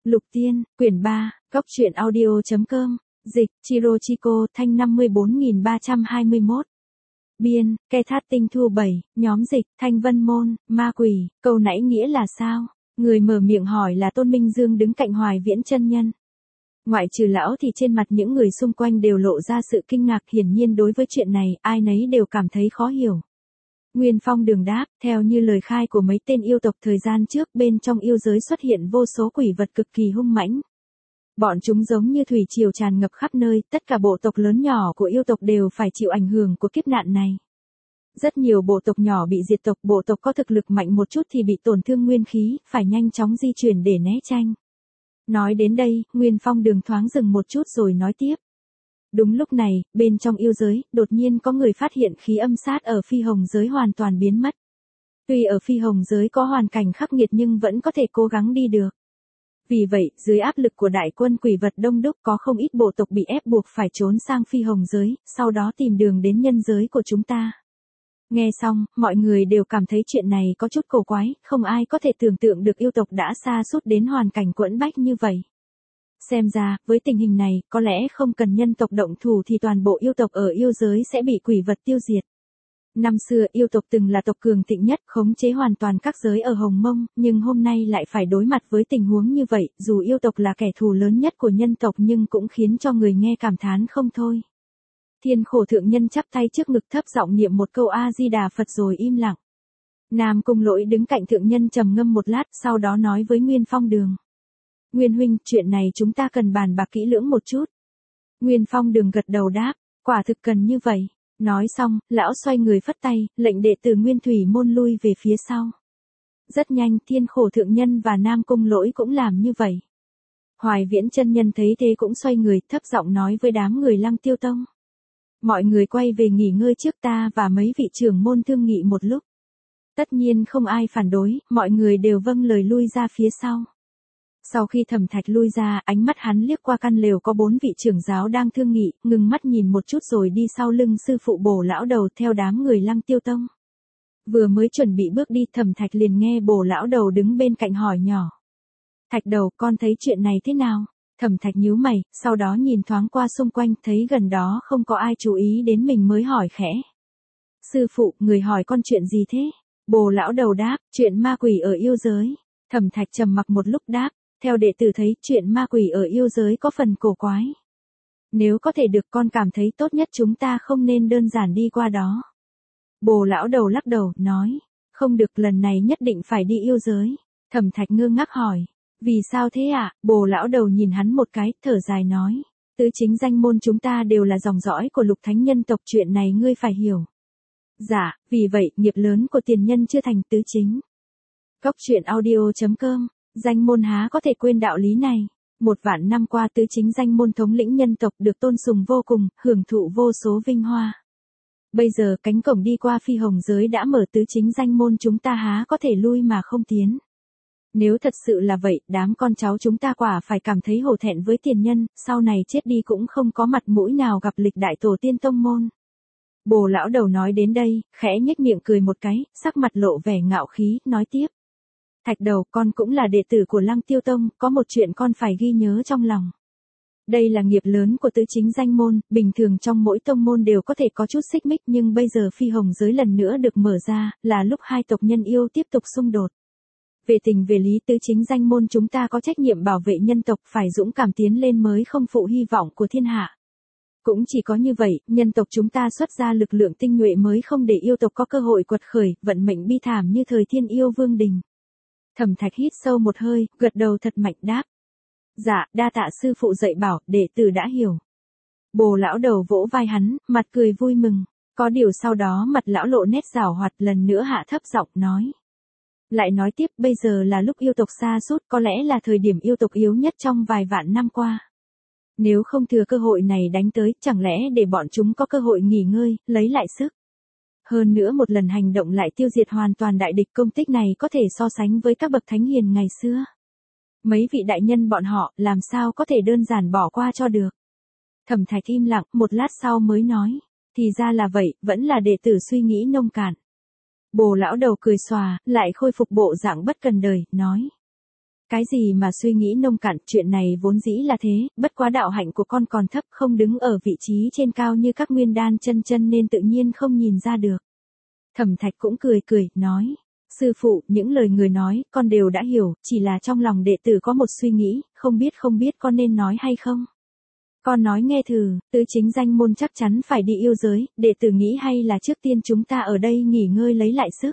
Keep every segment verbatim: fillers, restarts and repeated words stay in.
Lục Tiên, quyển ba, góc truyện audio.com, dịch, Chirochiko, thanh năm mươi bốn nghìn ba trăm hai mươi mốt. Biên, Ke Thát Tinh Thu bảy, nhóm dịch, Thanh Vân Môn, ma quỷ, câu nãy nghĩa là sao? Người mở miệng hỏi là Tôn Minh Dương đứng cạnh Hoài Viễn chân nhân. Ngoại trừ lão thì trên mặt những người xung quanh đều lộ ra sự kinh ngạc, hiển nhiên đối với chuyện này, ai nấy đều cảm thấy khó hiểu. Nguyên Phong Đường đáp, theo như lời khai của mấy tên yêu tộc thời gian trước, bên trong yêu giới xuất hiện vô số quỷ vật cực kỳ hung mãnh. Bọn chúng giống như thủy triều tràn ngập khắp nơi, tất cả bộ tộc lớn nhỏ của yêu tộc đều phải chịu ảnh hưởng của kiếp nạn này. Rất nhiều bộ tộc nhỏ bị diệt tộc, bộ tộc có thực lực mạnh một chút thì bị tổn thương nguyên khí, phải nhanh chóng di chuyển để né tranh. Nói đến đây, Nguyên Phong Đường thoáng dừng một chút rồi nói tiếp. Đúng lúc này, bên trong yêu giới, đột nhiên có người phát hiện khí âm sát ở phi hồng giới hoàn toàn biến mất. Tuy ở phi hồng giới có hoàn cảnh khắc nghiệt nhưng vẫn có thể cố gắng đi được. Vì vậy, dưới áp lực của đại quân quỷ vật đông đúc, có không ít bộ tộc bị ép buộc phải trốn sang phi hồng giới, sau đó tìm đường đến nhân giới của chúng ta. Nghe xong, mọi người đều cảm thấy chuyện này có chút cổ quái, không ai có thể tưởng tượng được yêu tộc đã sa sút đến hoàn cảnh quẫn bách như vậy. Xem ra, với tình hình này, có lẽ không cần nhân tộc động thủ thì toàn bộ yêu tộc ở yêu giới sẽ bị quỷ vật tiêu diệt. Năm xưa, yêu tộc từng là tộc cường thịnh nhất, khống chế hoàn toàn các giới ở Hồng Mông, nhưng hôm nay lại phải đối mặt với tình huống như vậy, dù yêu tộc là kẻ thù lớn nhất của nhân tộc nhưng cũng khiến cho người nghe cảm thán không thôi. Thiên Khổ thượng nhân chắp tay trước ngực thấp giọng niệm một câu A-di-đà Phật rồi im lặng. Nam Cung Lỗi đứng cạnh thượng nhân trầm ngâm một lát, sau đó nói với Nguyên Phong Đường. Nguyên huynh, chuyện này chúng ta cần bàn bạc kỹ lưỡng một chút. Nguyên Phong Đường gật đầu đáp, quả thực cần như vậy. Nói xong, lão xoay người phất tay, lệnh đệ tử Nguyên Thủy môn lui về phía sau. Rất nhanh, Thiên Khổ thượng nhân và Nam Cung Lỗi cũng làm như vậy. Hoài Viễn chân nhân thấy thế cũng xoay người, thấp giọng nói với đám người Lăng Tiêu Tông. Mọi người quay về nghỉ ngơi trước, ta và mấy vị trưởng môn thương nghị một lúc. Tất nhiên không ai phản đối, mọi người đều vâng lời lui ra phía sau. Sau khi Thẩm Thạch lui ra, ánh mắt hắn liếc qua căn lều có bốn vị trưởng giáo đang thương nghị, ngừng mắt nhìn một chút rồi đi sau lưng sư phụ Bồ lão đầu theo đám người Lăng Tiêu Tông. Vừa mới chuẩn bị bước đi, Thẩm Thạch liền nghe Bồ lão đầu đứng bên cạnh hỏi nhỏ. Thạch đầu, con thấy chuyện này thế nào? Thẩm Thạch nhíu mày, sau đó nhìn thoáng qua xung quanh, thấy gần đó không có ai chú ý đến mình mới hỏi khẽ. Sư phụ, người hỏi con chuyện gì thế? Bồ lão đầu đáp, chuyện ma quỷ ở yêu giới. Thẩm Thạch trầm mặc một lúc đáp, theo đệ tử thấy, chuyện ma quỷ ở yêu giới có phần cổ quái. Nếu có thể được, con cảm thấy tốt nhất chúng ta không nên đơn giản đi qua đó. Bồ lão đầu lắc đầu, nói, không được, lần này nhất định phải đi yêu giới. Thẩm Thạch ngơ ngác hỏi, vì sao thế ạ? À? Bồ lão đầu nhìn hắn một cái, thở dài nói, tứ chính danh môn chúng ta đều là dòng dõi của Lục Thánh nhân tộc, chuyện này ngươi phải hiểu. Dạ, vì vậy, nghiệp lớn của tiền nhân chưa thành tứ chính. Góc truyện audio.com, danh môn há có thể quên đạo lý này. Một vạn năm qua tứ chính danh môn thống lĩnh nhân tộc được tôn sùng vô cùng, hưởng thụ vô số vinh hoa. Bây giờ cánh cổng đi qua phi hồng giới đã mở, tứ chính danh môn chúng ta há có thể lui mà không tiến. Nếu thật sự là vậy, đám con cháu chúng ta quả phải cảm thấy hổ thẹn với tiền nhân, sau này chết đi cũng không có mặt mũi nào gặp lịch đại tổ tiên tông môn. Bồ lão đầu nói đến đây, khẽ nhếch miệng cười một cái, sắc mặt lộ vẻ ngạo khí, nói tiếp. Thạch đầu, con cũng là đệ tử của Lăng Tiêu Tông, có một chuyện con phải ghi nhớ trong lòng. Đây là nghiệp lớn của tứ chính danh môn, bình thường trong mỗi tông môn đều có thể có chút xích mích, nhưng bây giờ phi hồng giới lần nữa được mở ra, là lúc hai tộc nhân yêu tiếp tục xung đột. Về tình về lý, tứ chính danh môn chúng ta có trách nhiệm bảo vệ nhân tộc, phải dũng cảm tiến lên mới không phụ hy vọng của thiên hạ. Cũng chỉ có như vậy, nhân tộc chúng ta xuất ra lực lượng tinh nhuệ mới không để yêu tộc có cơ hội quật khởi, vận mệnh bi thảm như thời Thiên Yêu Vương Đình. Thẩm Thạch hít sâu một hơi, gật đầu thật mạnh đáp. Dạ, đa tạ sư phụ dạy bảo, đệ tử đã hiểu. Bồ lão đầu vỗ vai hắn, mặt cười vui mừng. Có điều sau đó mặt lão lộ nét giảo hoạt, lần nữa hạ thấp giọng nói. Lại nói tiếp, bây giờ là lúc yêu tộc sa sút, có lẽ là thời điểm yêu tộc yếu nhất trong vài vạn năm qua. Nếu không thừa cơ hội này đánh tới, chẳng lẽ để bọn chúng có cơ hội nghỉ ngơi, lấy lại sức. Hơn nữa một lần hành động lại tiêu diệt hoàn toàn đại địch, công tích này có thể so sánh với các bậc thánh hiền ngày xưa. Mấy vị đại nhân bọn họ, làm sao có thể đơn giản bỏ qua cho được. Thẩm Thạch im lặng, một lát sau mới nói, thì ra là vậy, vẫn là đệ tử suy nghĩ nông cạn. Bồ lão đầu cười xòa, lại khôi phục bộ dạng bất cần đời, nói. Cái gì mà suy nghĩ nông cạn, chuyện này vốn dĩ là thế, bất quá đạo hạnh của con còn thấp, không đứng ở vị trí trên cao như các nguyên đan chân chân nên tự nhiên không nhìn ra được. Thẩm Thạch cũng cười cười, nói. Sư phụ, những lời người nói, con đều đã hiểu, chỉ là trong lòng đệ tử có một suy nghĩ, không biết không biết con nên nói hay không. Con nói nghe thử, tứ chính danh môn chắc chắn phải đi yêu giới, đệ tử nghĩ hay là trước tiên chúng ta ở đây nghỉ ngơi lấy lại sức.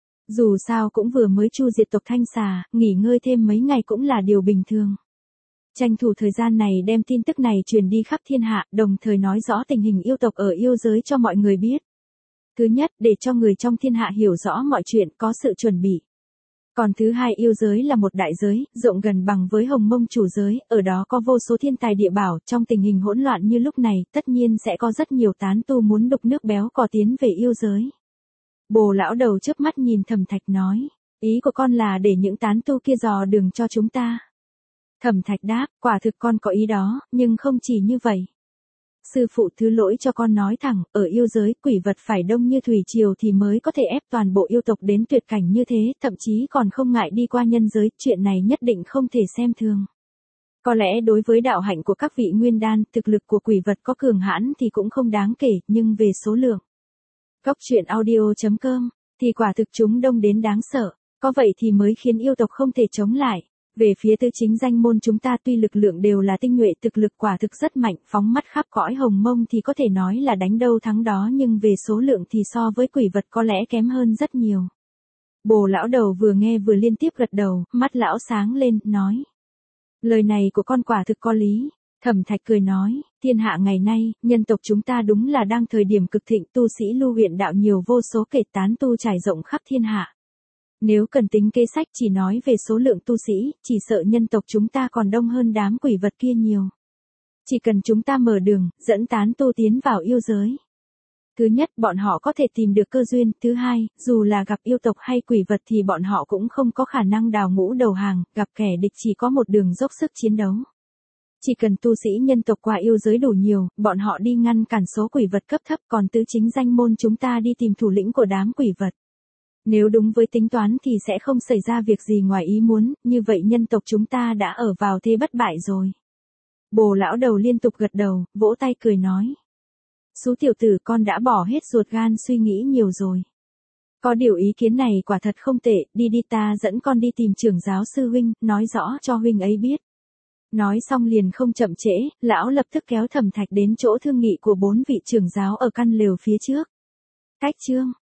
Dù sao cũng vừa mới chu diệt tộc Thanh Xà, nghỉ ngơi thêm mấy ngày cũng là điều bình thường. Tranh thủ thời gian này đem tin tức này truyền đi khắp thiên hạ, đồng thời nói rõ tình hình yêu tộc ở yêu giới cho mọi người biết. Thứ nhất, để cho người trong thiên hạ hiểu rõ mọi chuyện, có sự chuẩn bị. Còn thứ hai, yêu giới là một đại giới, rộng gần bằng với Hồng Mông chủ giới, ở đó có vô số thiên tài địa bảo, trong tình hình hỗn loạn như lúc này, tất nhiên sẽ có rất nhiều tán tu muốn đục nước béo cò tiến về yêu giới. Bồ lão đầu chớp mắt nhìn Thẩm Thạch nói, ý của con là để những tán tu kia dò đường cho chúng ta. Thẩm Thạch đáp, quả thực con có ý đó, nhưng không chỉ như vậy. Sư phụ thứ lỗi cho con nói thẳng, ở yêu giới quỷ vật phải đông như thủy triều thì mới có thể ép toàn bộ yêu tộc đến tuyệt cảnh như thế, thậm chí còn không ngại đi qua nhân giới, chuyện này nhất định không thể xem thường. Có lẽ đối với đạo hạnh của các vị nguyên đan, thực lực của quỷ vật có cường hãn thì cũng không đáng kể, nhưng về số lượng. Góc truyện audio chấm com, thì quả thực chúng đông đến đáng sợ, có vậy thì mới khiến yêu tộc không thể chống lại. Về phía tứ chính danh môn chúng ta tuy lực lượng đều là tinh nhuệ, thực lực quả thực rất mạnh, phóng mắt khắp cõi Hồng Mông thì có thể nói là đánh đâu thắng đó, nhưng về số lượng thì so với quỷ vật có lẽ kém hơn rất nhiều. Bồ lão đầu vừa nghe vừa liên tiếp gật đầu, mắt lão sáng lên, nói. Lời này của con quả thực có lý. Thẩm Thạch cười nói, thiên hạ ngày nay, nhân tộc chúng ta đúng là đang thời điểm cực thịnh, tu sĩ lưu huyện đạo nhiều vô số kể, tán tu trải rộng khắp thiên hạ. Nếu cần tính kế sách chỉ nói về số lượng tu sĩ, chỉ sợ nhân tộc chúng ta còn đông hơn đám quỷ vật kia nhiều. Chỉ cần chúng ta mở đường, dẫn tán tu tiến vào yêu giới. Thứ nhất, bọn họ có thể tìm được cơ duyên. Thứ hai, dù là gặp yêu tộc hay quỷ vật thì bọn họ cũng không có khả năng đào ngũ đầu hàng, gặp kẻ địch chỉ có một đường dốc sức chiến đấu. Chỉ cần tu sĩ nhân tộc qua yêu giới đủ nhiều, bọn họ đi ngăn cản số quỷ vật cấp thấp, còn tứ chính danh môn chúng ta đi tìm thủ lĩnh của đám quỷ vật. Nếu đúng với tính toán thì sẽ không xảy ra việc gì ngoài ý muốn, như vậy nhân tộc chúng ta đã ở vào thế bất bại rồi. Bồ lão đầu liên tục gật đầu, vỗ tay cười nói. Sú tiểu tử, con đã bỏ hết ruột gan suy nghĩ nhiều rồi. Có điều ý kiến này quả thật không tệ, đi đi ta dẫn con đi tìm trưởng giáo sư huynh, nói rõ cho huynh ấy biết. Nói xong liền không chậm trễ, lão lập tức kéo Thẩm Thạch đến chỗ thương nghị của bốn vị trưởng giáo ở căn lều phía trước. Cách chương